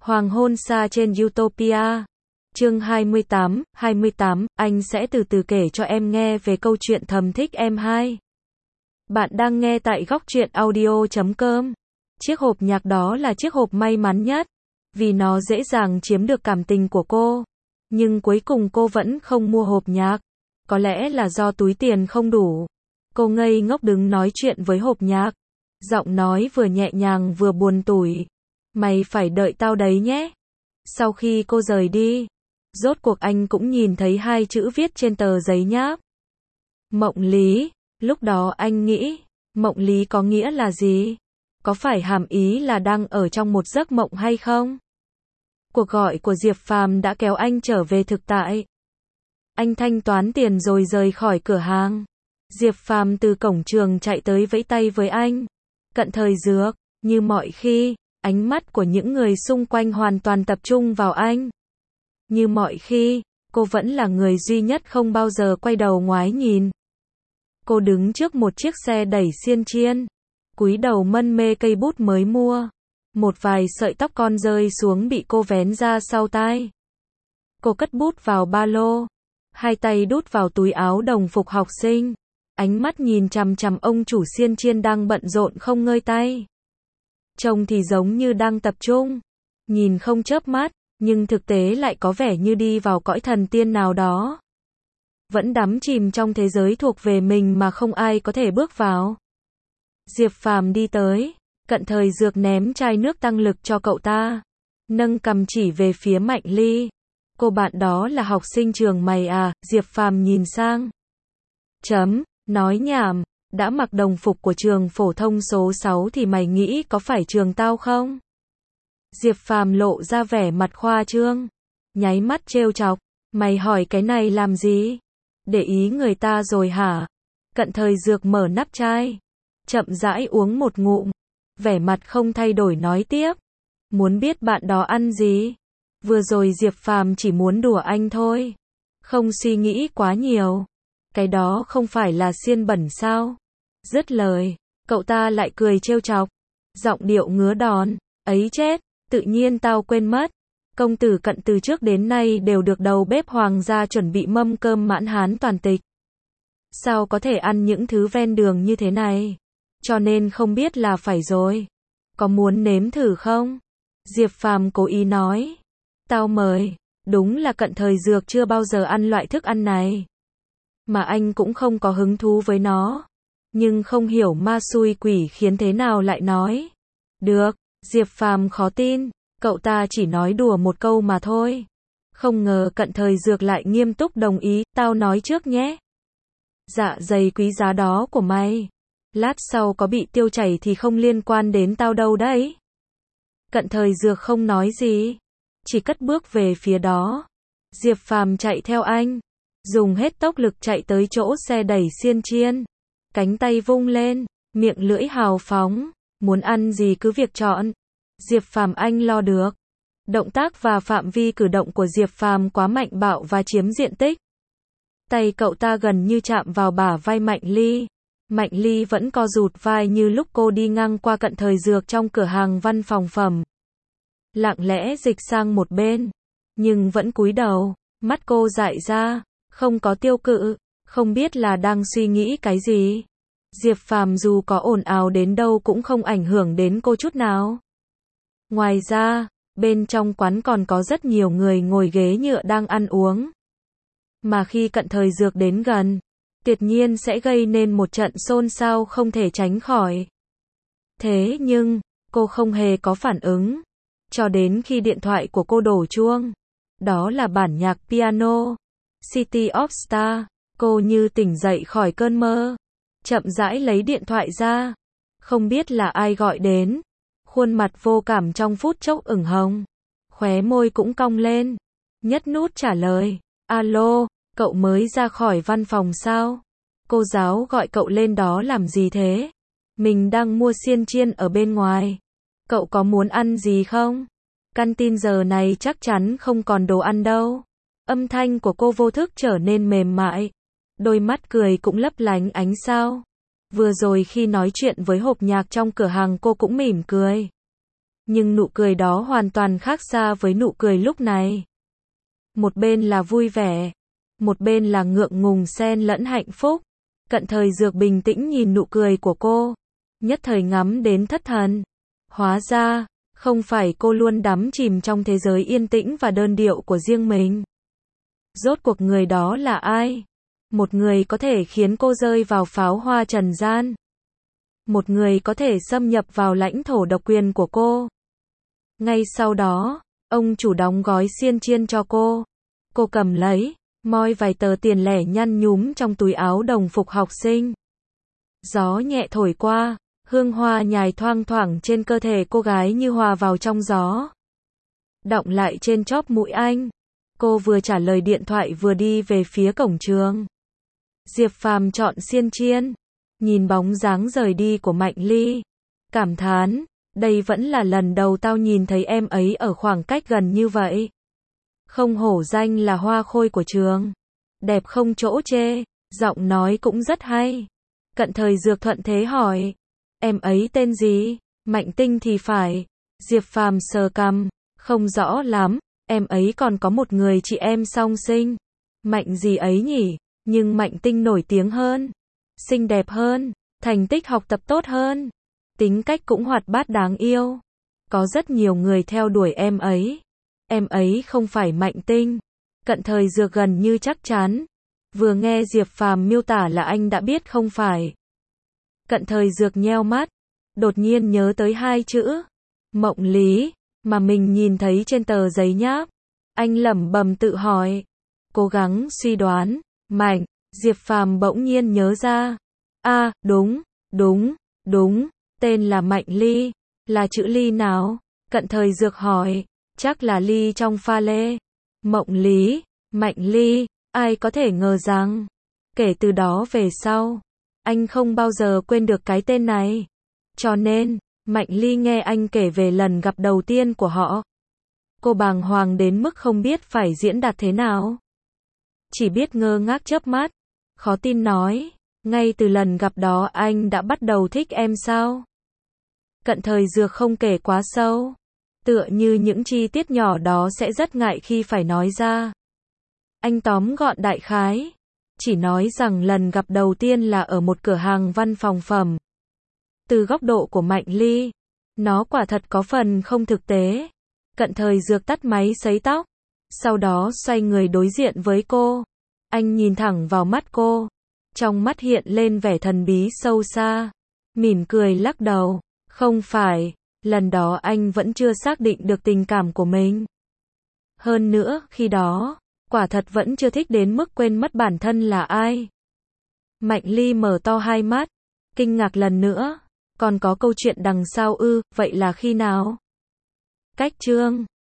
Hoàng hôn xa trên Utopia. Chương 28, anh sẽ từ từ kể cho em nghe về câu chuyện Thầm thích em 2. Bạn đang nghe tại góc truyện audio.com. Chiếc hộp nhạc đó là chiếc hộp may mắn nhất, vì nó dễ dàng chiếm được cảm tình của cô. Nhưng cuối cùng cô vẫn không mua hộp nhạc. Có lẽ là do túi tiền không đủ. Cô ngây ngốc đứng nói chuyện với hộp nhạc. Giọng nói vừa nhẹ nhàng vừa buồn tủi. Mày phải đợi tao đấy nhé. Sau khi cô rời đi, rốt cuộc anh cũng nhìn thấy hai chữ viết trên tờ giấy nháp. Mộng Lý. Lúc đó anh nghĩ, Mộng Lý có nghĩa là gì? Có phải hàm ý là đang ở trong một giấc mộng hay không? Cuộc gọi của Diệp Phàm đã kéo anh trở về thực tại. Anh thanh toán tiền rồi rời khỏi cửa hàng. Diệp Phàm từ cổng trường chạy tới vẫy tay với anh. Cận Thời Dược, như mọi khi, ánh mắt của những người xung quanh hoàn toàn tập trung vào anh. Như mọi khi, cô vẫn là người duy nhất không bao giờ quay đầu ngoái nhìn. Cô đứng trước một chiếc xe đẩy xiên chiên, cúi đầu mân mê cây bút mới mua. Một vài sợi tóc con rơi xuống bị cô vén ra sau tai. Cô cất bút vào ba lô, hai tay đút vào túi áo đồng phục học sinh, ánh mắt nhìn chằm chằm ông chủ xiên chiên đang bận rộn không ngơi tay. Trông thì giống như đang tập trung, nhìn không chớp mắt, nhưng thực tế lại có vẻ như đi vào cõi thần tiên nào đó. Vẫn đắm chìm trong thế giới thuộc về mình mà không ai có thể bước vào. Diệp Phàm đi tới, Cận Thời Dược ném chai nước tăng lực cho cậu ta, nâng cằm chỉ về phía Mạnh Ly. Cô bạn đó là học sinh trường mày à? Diệp Phàm nhìn sang. Nói nhảm, đã mặc đồng phục của trường phổ thông số 6 thì mày nghĩ có phải trường tao không? Diệp Phàm lộ ra vẻ mặt khoa trương, nháy mắt trêu chọc, mày hỏi cái này làm gì? Để ý người ta rồi hả? Cận Thời Dược mở nắp chai, chậm rãi uống một ngụm, vẻ mặt không thay đổi nói tiếp. Muốn biết bạn đó ăn gì? Vừa rồi Diệp Phàm chỉ muốn đùa anh thôi, không suy nghĩ quá nhiều. Cái đó không phải là xiên bẩn sao? Dứt lời, cậu ta lại cười trêu chọc, giọng điệu ngứa đòn. Ấy chết, tự nhiên tao quên mất. Công tử Cận từ trước đến nay đều được đầu bếp hoàng gia chuẩn bị mâm cơm mãn hán toàn tịch. Sao có thể ăn những thứ ven đường như thế này? Cho nên không biết là phải rồi. Có muốn nếm thử không? Diệp Phàm cố ý nói. Tao mời. Đúng là Cận Thời Dược chưa bao giờ ăn loại thức ăn này, mà anh cũng không có hứng thú với nó. Nhưng không hiểu ma xui quỷ khiến thế nào lại nói. Được. Diệp Phàm khó tin, cậu ta chỉ nói đùa một câu mà thôi. Không ngờ Cận Thời Dược lại nghiêm túc đồng ý. Tao nói trước nhé. Dạ dày quý giá đó của mày, lát sau có bị tiêu chảy thì không liên quan đến tao đâu đấy. Cận Thời Dược không nói gì, chỉ cất bước về phía đó. Diệp Phàm chạy theo anh, dùng hết tốc lực chạy tới chỗ xe đẩy xiên chiên, cánh tay vung lên, miệng lưỡi hào phóng, muốn ăn gì cứ việc chọn. Diệp Phàm anh lo được. Động tác và phạm vi cử động của Diệp Phàm quá mạnh bạo và chiếm diện tích. Tay cậu ta gần như chạm vào bả vai Mạnh Ly. Mạnh Ly vẫn co rụt vai như lúc cô đi ngang qua Cận Thời Dược trong cửa hàng văn phòng phẩm. Lặng lẽ dịch sang một bên, nhưng vẫn cúi đầu, mắt cô dại ra, không có tiêu cự, không biết là đang suy nghĩ cái gì. Diệp Phàm dù có ồn ào đến đâu cũng không ảnh hưởng đến cô chút nào. Ngoài ra, bên trong quán còn có rất nhiều người ngồi ghế nhựa đang ăn uống. Mà khi Cận Thời Dược đến gần, tuyệt nhiên sẽ gây nên một trận xôn xao không thể tránh khỏi. Thế nhưng, cô không hề có phản ứng, cho đến khi điện thoại của cô đổ chuông. Đó là bản nhạc piano, City of Stars. Cô như tỉnh dậy khỏi cơn mơ, chậm rãi lấy điện thoại ra. Không biết là ai gọi đến. Khuôn mặt vô cảm trong phút chốc ửng hồng, khóe môi cũng cong lên, nhất nút trả lời. Alo, cậu mới ra khỏi văn phòng sao? Cô giáo gọi cậu lên đó làm gì thế? Mình đang mua xiên chiên ở bên ngoài. Cậu có muốn ăn gì không? Canteen giờ này chắc chắn không còn đồ ăn đâu. Âm thanh của cô vô thức trở nên mềm mại. Đôi mắt cười cũng lấp lánh ánh sao. Vừa rồi khi nói chuyện với hộp nhạc trong cửa hàng cô cũng mỉm cười. Nhưng nụ cười đó hoàn toàn khác xa với nụ cười lúc này. Một bên là vui vẻ, một bên là ngượng ngùng xen lẫn hạnh phúc. Cận Thời Dược bình tĩnh nhìn nụ cười của cô, nhất thời ngắm đến thất thần. Hóa ra, không phải cô luôn đắm chìm trong thế giới yên tĩnh và đơn điệu của riêng mình. Rốt cuộc người đó là ai? Một người có thể khiến cô rơi vào pháo hoa trần gian. Một người có thể xâm nhập vào lãnh thổ độc quyền của cô. Ngay sau đó, ông chủ đóng gói xiên chiên cho cô. Cô cầm lấy, moi vài tờ tiền lẻ nhăn nhúm trong túi áo đồng phục học sinh. Gió nhẹ thổi qua, hương hoa nhài thoang thoảng trên cơ thể cô gái như hòa vào trong gió. Đọng lại trên chóp mũi anh. Cô vừa trả lời điện thoại vừa đi về phía cổng trường. Diệp Phàm chọn xiên chiên, nhìn bóng dáng rời đi của Mạnh Ly, cảm thán, đây vẫn là lần đầu tao nhìn thấy em ấy ở khoảng cách gần như vậy. Không hổ danh là hoa khôi của trường, đẹp không chỗ chê, giọng nói cũng rất hay. Cận Thời Dược thuận thế hỏi, em ấy tên gì? Mạnh Tinh thì phải. Diệp Phàm sờ cằm, không rõ lắm, em ấy còn có một người chị em song sinh. Mạnh gì ấy nhỉ? Nhưng Mạnh Tinh nổi tiếng hơn, xinh đẹp hơn, thành tích học tập tốt hơn, tính cách cũng hoạt bát đáng yêu. Có rất nhiều người theo đuổi em ấy. Em ấy không phải Mạnh Tinh. Cận Thời Dược gần như chắc chắn. Vừa nghe Diệp Phàm miêu tả là anh đã biết không phải. Cận Thời Dược nheo mắt, đột nhiên nhớ tới hai chữ Mộng Lý mà mình nhìn thấy trên tờ giấy nháp. Anh lẩm bẩm tự hỏi, cố gắng suy đoán. Mạnh, Diệp Phàm bỗng nhiên nhớ ra. Đúng, tên là Mạnh Ly. Là chữ Ly nào? Cận Thời Dược hỏi. Chắc là ly trong pha lê. Mộng Lý, Mạnh Ly, ai có thể ngờ rằng, kể từ đó về sau, anh không bao giờ quên được cái tên này. Cho nên, Mạnh Ly nghe anh kể về lần gặp đầu tiên của họ. Cô bàng hoàng đến mức không biết phải diễn đạt thế nào. Chỉ biết ngơ ngác chớp mắt, khó tin nói, ngay từ lần gặp đó anh đã bắt đầu thích em sao? Cận Thời Dược không kể quá sâu, tựa như những chi tiết nhỏ đó sẽ rất ngại khi phải nói ra. Anh tóm gọn đại khái, chỉ nói rằng lần gặp đầu tiên là ở một cửa hàng văn phòng phẩm. Từ góc độ của Mạnh Ly, nó quả thật có phần không thực tế. Cận Thời Dược tắt máy sấy tóc, sau đó xoay người đối diện với cô. Anh nhìn thẳng vào mắt cô, trong mắt hiện lên vẻ thần bí sâu xa, mỉm cười lắc đầu, không phải, lần đó anh vẫn chưa xác định được tình cảm của mình. Hơn nữa, khi đó, quả thật vẫn chưa thích đến mức quên mất bản thân là ai. Mạnh Ly mở to hai mắt, kinh ngạc lần nữa, còn có câu chuyện đằng sau ư, vậy là khi nào? Cách chương